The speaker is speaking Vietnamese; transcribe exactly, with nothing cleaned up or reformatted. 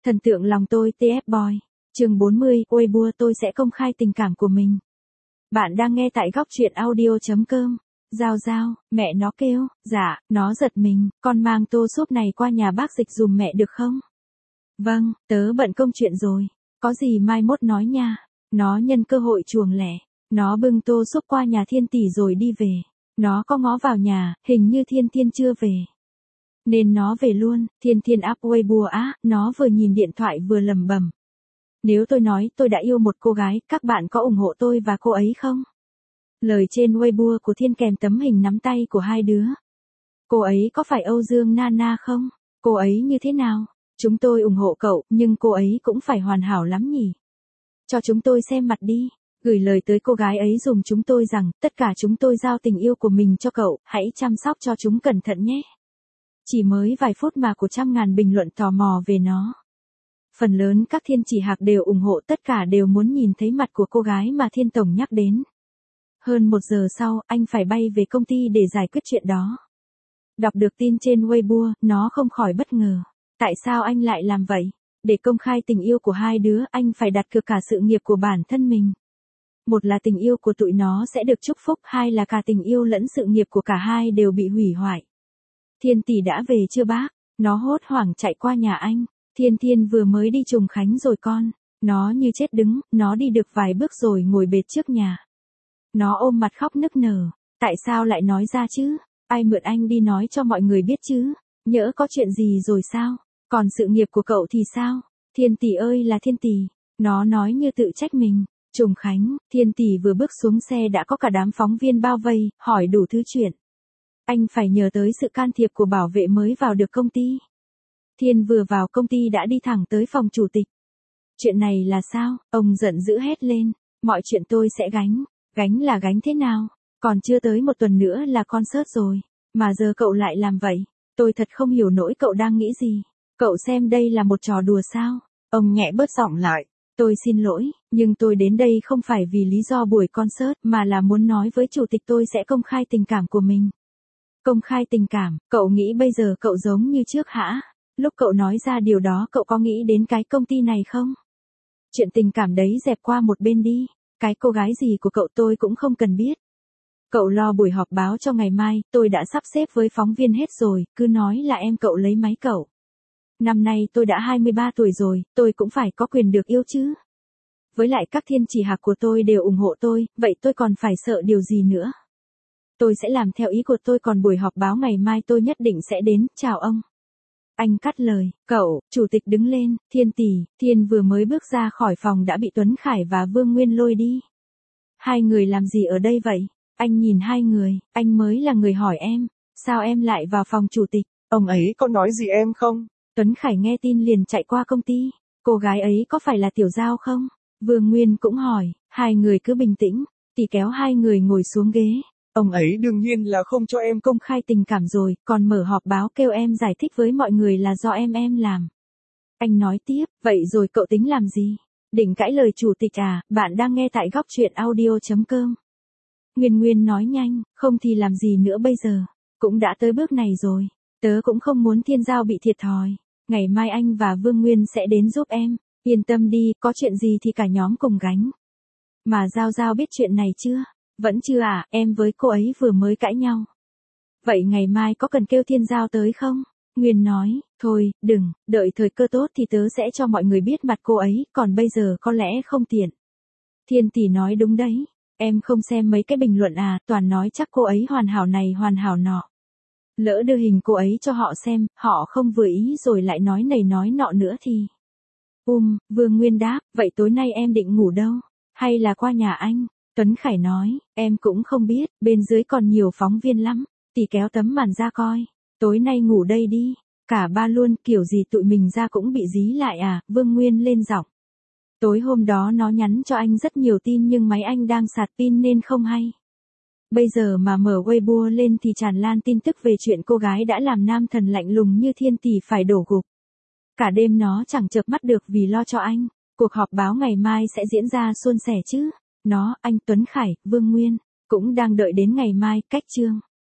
Thần tượng lòng tôi tê ép Boy. Chương bốn mươi, Weibo tôi sẽ công khai tình cảm của mình. Bạn đang nghe tại góc truyện audio chấm com. Giao giao, mẹ nó kêu, dạ, nó giật mình, con mang tô súp này qua nhà bác dịch dùm mẹ được không? Vâng, tớ bận công chuyện rồi, có gì mai mốt nói nha. Nó nhân cơ hội chuồng lẻ, nó bưng tô súp qua nhà Thiên tỷ rồi đi về. Nó có ngó vào nhà, hình như Thiên Thiên chưa về. Nên nó về luôn, Thiên Thiên áp Weibo á, nó vừa nhìn điện thoại vừa lầm bầm. Nếu tôi nói tôi đã yêu một cô gái, các bạn có ủng hộ tôi và cô ấy không? Lời trên Weibo của Thiên kèm tấm hình nắm tay của hai đứa. Cô ấy có phải Âu Dương Nana không? Cô ấy như thế nào? Chúng tôi ủng hộ cậu, nhưng cô ấy cũng phải hoàn hảo lắm nhỉ? Cho chúng tôi xem mặt đi. Gửi lời tới cô gái ấy dùm chúng tôi rằng, tất cả chúng tôi giao tình yêu của mình cho cậu, hãy chăm sóc cho chúng cẩn thận nhé. Chỉ mới vài phút mà của trăm ngàn bình luận tò mò về nó. Phần lớn các thiên chỉ hạc đều ủng hộ, tất cả đều muốn nhìn thấy mặt của cô gái mà Thiên Tổng nhắc đến. Hơn một giờ sau, anh phải bay về công ty để giải quyết chuyện đó. Đọc được tin trên Weibo, nó không khỏi bất ngờ. Tại sao anh lại làm vậy? Để công khai tình yêu của hai đứa, anh phải đặt cược cả sự nghiệp của bản thân mình. Một là tình yêu của tụi nó sẽ được chúc phúc, hai là cả tình yêu lẫn sự nghiệp của cả hai đều bị hủy hoại. Thiên tỷ đã về chưa bác? Nó hốt hoảng chạy qua nhà anh. Thiên Thiên vừa mới đi trùng khánh rồi con. Nó như chết đứng, nó đi được vài bước rồi ngồi bệt trước nhà. Nó ôm mặt khóc nức nở. Tại sao lại nói ra chứ? Ai mượn anh đi nói cho mọi người biết chứ? Nhỡ có chuyện gì rồi sao? Còn sự nghiệp của cậu thì sao? Thiên tỷ ơi là Thiên tỷ. Nó nói như tự trách mình. Trùng khánh, Thiên tỷ vừa bước xuống xe đã có cả đám phóng viên bao vây, hỏi đủ thứ chuyện. Anh phải nhờ tới sự can thiệp của bảo vệ mới vào được công ty. Thiên vừa vào công ty đã đi thẳng tới phòng chủ tịch. Chuyện này là sao? Ông giận dữ hét lên. Mọi chuyện tôi sẽ gánh. Gánh là gánh thế nào? Còn chưa tới một tuần nữa là concert rồi. Mà giờ cậu lại làm vậy. Tôi thật không hiểu nổi cậu đang nghĩ gì. Cậu xem đây là một trò đùa sao? Ông nhẹ bớt giọng lại. Tôi xin lỗi, nhưng tôi đến đây không phải vì lý do buổi concert mà là muốn nói với chủ tịch tôi sẽ công khai tình cảm của mình. Công khai tình cảm, cậu nghĩ bây giờ cậu giống như trước hả? Lúc cậu nói ra điều đó cậu có nghĩ đến cái công ty này không? Chuyện tình cảm đấy dẹp qua một bên đi, cái cô gái gì của cậu tôi cũng không cần biết. Cậu lo buổi họp báo cho ngày mai, tôi đã sắp xếp với phóng viên hết rồi, cứ nói là em cậu lấy máy cậu. Năm nay tôi đã hai mươi ba tuổi rồi, tôi cũng phải có quyền được yêu chứ. Với lại các thiên chỉ hạc của tôi đều ủng hộ tôi, vậy tôi còn phải sợ điều gì nữa? Tôi sẽ làm theo ý của tôi, còn buổi họp báo ngày mai tôi nhất định sẽ đến, chào ông. Anh cắt lời, cậu, chủ tịch đứng lên, Thiên tỷ, Thiên vừa mới bước ra khỏi phòng đã bị Tuấn Khải và Vương Nguyên lôi đi. Hai người làm gì ở đây vậy? Anh nhìn hai người, anh mới là người hỏi em, sao em lại vào phòng chủ tịch? Ông ấy có nói gì em không? Tuấn Khải nghe tin liền chạy qua công ty, cô gái ấy có phải là Tiểu Giao không? Vương Nguyên cũng hỏi, hai người cứ bình tĩnh, tỷ kéo hai người ngồi xuống ghế. Ông ấy đương nhiên là không cho em công khai tình cảm rồi, còn mở họp báo kêu em giải thích với mọi người là do em em làm. Anh nói tiếp, vậy rồi cậu tính làm gì? Định cãi lời chủ tịch à? Bạn đang nghe tại góc truyện audio chấm com. Nguyên Nguyên nói nhanh, không thì làm gì nữa bây giờ? Cũng đã tới bước này rồi, tớ cũng không muốn Thiên Giao bị thiệt thòi. Ngày mai anh và Vương Nguyên sẽ đến giúp em, yên tâm đi, có chuyện gì thì cả nhóm cùng gánh. Mà Giao Giao biết chuyện này chưa? Vẫn chưa à, em với cô ấy vừa mới cãi nhau. Vậy ngày mai có cần kêu Thiên Giao tới không? Nguyên nói, thôi, đừng, đợi thời cơ tốt thì tớ sẽ cho mọi người biết mặt cô ấy, còn bây giờ có lẽ không tiện. Thiên tỷ nói đúng đấy, em không xem mấy cái bình luận à, toàn nói chắc cô ấy hoàn hảo này hoàn hảo nọ. Lỡ đưa hình cô ấy cho họ xem, họ không vừa ý rồi lại nói này nói nọ nữa thì... Um, Vương Nguyên đáp, vậy tối nay em định ngủ đâu? Hay là qua nhà anh? Tuấn Khải nói, em cũng không biết, bên dưới còn nhiều phóng viên lắm, tỷ kéo tấm màn ra coi. Tối nay ngủ đây đi. Cả ba luôn, kiểu gì tụi mình ra cũng bị dí lại à? Vương Nguyên lên giọng. Tối hôm đó nó nhắn cho anh rất nhiều tin nhưng máy anh đang sạc pin nên không hay. Bây giờ mà mở Weibo lên thì tràn lan tin tức về chuyện cô gái đã làm nam thần lạnh lùng như Thiên tỷ phải đổ gục. Cả đêm nó chẳng chợp mắt được vì lo cho anh. Cuộc họp báo ngày mai sẽ diễn ra suôn sẻ chứ. Nó, anh Tuấn Khải, Vương Nguyên, cũng đang đợi đến ngày mai, cách chương.